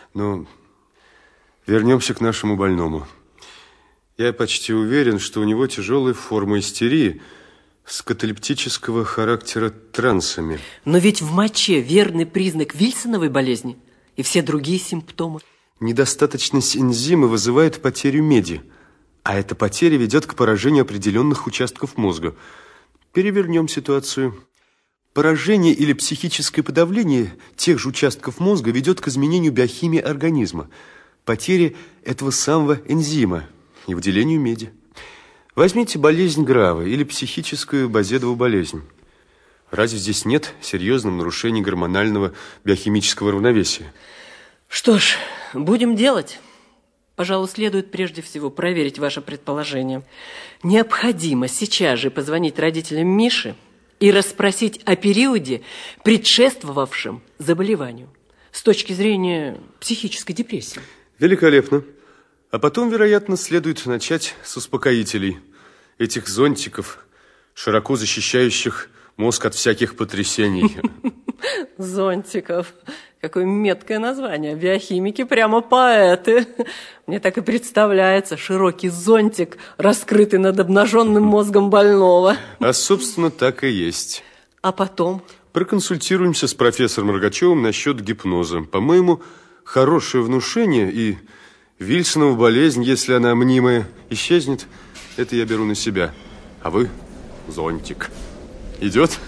Но вернемся к нашему больному. Я почти уверен, что у него тяжелая форма истерии с каталептического характера трансами. Но ведь в моче верный признак Вильсоновой болезни и все другие симптомы. Недостаточность энзима вызывает потерю меди, а эта потеря ведет к поражению определенных участков мозга. Перевернем ситуацию. Поражение или психическое подавление тех же участков мозга ведет к изменению биохимии организма, потере этого самого энзима и выделению меди. Возьмите болезнь Грава или психическую Базедову болезнь. Разве здесь нет серьезного нарушения гормонального биохимического равновесия? Что ж, будем делать. Пожалуй, следует прежде всего проверить ваше предположение. Необходимо сейчас же позвонить родителям Миши и расспросить о периоде, предшествовавшем заболеванию, с точки зрения психической депрессии. Великолепно. А потом, вероятно, следует начать с успокоителей, этих зонтиков, широко защищающих мозг от всяких потрясений. Зонтиков. Какое меткое название. Биохимики прямо поэты. Мне так и представляется широкий зонтик, раскрытый над обнаженным мозгом больного. А, собственно, так и есть. А потом? Проконсультируемся с профессором Рогачевым насчет гипноза. По-моему, хорошее внушение и Вильсонова болезнь, если она мнимая, исчезнет, это я беру на себя. А вы зонтик. Идет?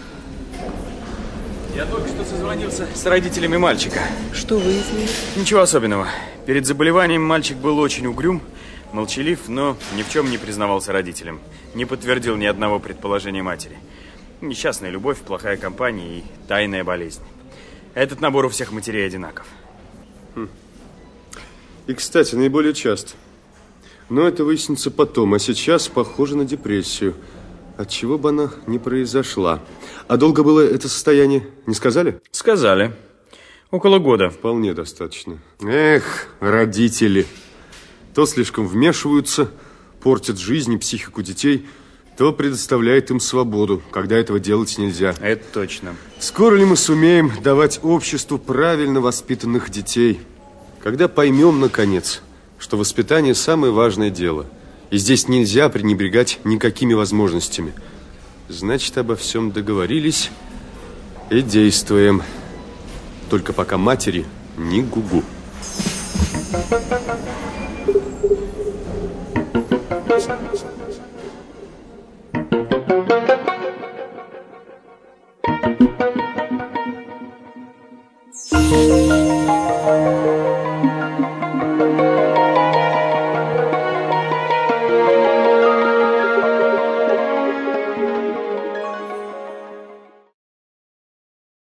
Я только что созвонился с родителями мальчика. Что выяснили? Ничего особенного. Перед заболеванием мальчик был очень угрюм, молчалив, но ни в чем не признавался родителям. Не подтвердил ни одного предположения матери. Несчастная любовь, плохая компания и тайная болезнь. Этот набор у всех матерей одинаков. И, кстати, наиболее часто. Но это выяснится потом. А сейчас похоже на депрессию. Отчего бы она не произошла. А долго было это состояние? Не сказали? Сказали. Около года. Вполне достаточно. Эх, родители. То слишком вмешиваются, портят жизнь и психику детей, то предоставляет им свободу, когда этого делать нельзя. Это точно. Скоро ли мы сумеем давать обществу правильно воспитанных детей? Когда поймем, наконец, что воспитание – самое важное дело, и здесь нельзя пренебрегать никакими возможностями, значит, обо всем договорились и действуем. Только пока матери не гугу.